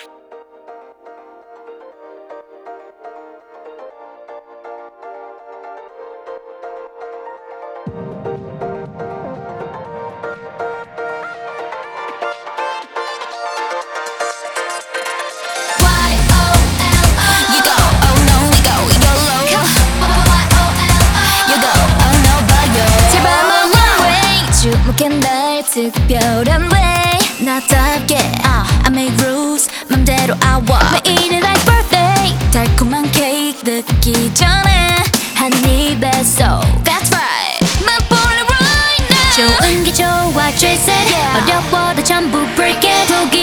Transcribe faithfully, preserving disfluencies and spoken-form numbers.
주목해 날 특별한 way 나답게 uh, I make rules 맘대로 I walk 매일은 like birthday 달콤한 케이크 듣기 전에 한 입에 so That's right 맛볼래 right now 좋은 게 좋아 chase it yeah. 어려워도 전부 break it